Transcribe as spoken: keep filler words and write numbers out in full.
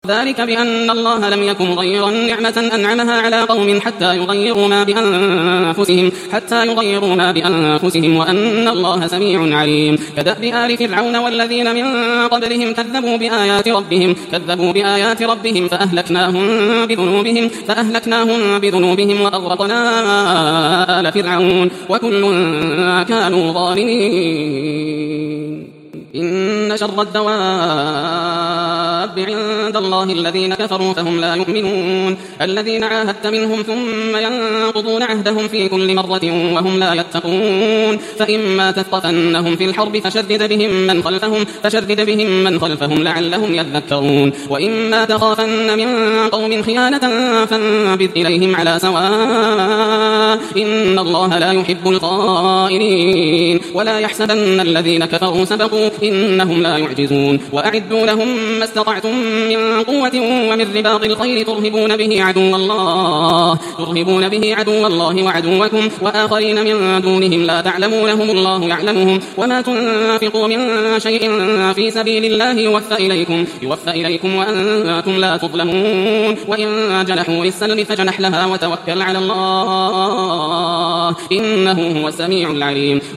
ذلك بأن الله لم يكن مغيرا نعمة أنعمها على قوم حتى يغيروا ما بأنفسهم حتى يغيروا ما بأنفسهم وأن الله سميع عليم. كدأب آل فرعون والذين من قبلهم كذبوا بآيات ربهم كذبوا بآيات ربهم فأهلكناهم بذنوبهم فأهلكناهم بذنوبهم وأغرقنا آل فرعون وكل كانوا ظالمين. إن شر الدواب عند الله الذين كفروا فهم لا يؤمنون الذين عاهدت منهم ثم ينقضون عهدهم في كل مرة وهم لا يتقون فإما تثقفنهم في الحرب فشدد بهم من خلفهم فشدد بهم من خلفهم لعلهم يذكرون وإما تخافن من قوم خيانة فانبذ إليهم على سواء إن الله لا يحب الخائنين. ولا يحسبن الذين كفروا سبقوا إنهم لا يعجزون. وأعدوا لهم ما استطعتم من قوة ومن رباط الخيل ترهبون به عدو الله ترهبون به عدو الله وعدوكم وآخرين من دونهم لا تعلمونهم الله يعلمهم وما تنفقوا من شيء في سبيل الله يوفى إليكم يوفى إليكم وأنتم لا تظلمون. وإن جنحوا للسلم فجنح لها وتوكل على الله إنه هو السميع العليم.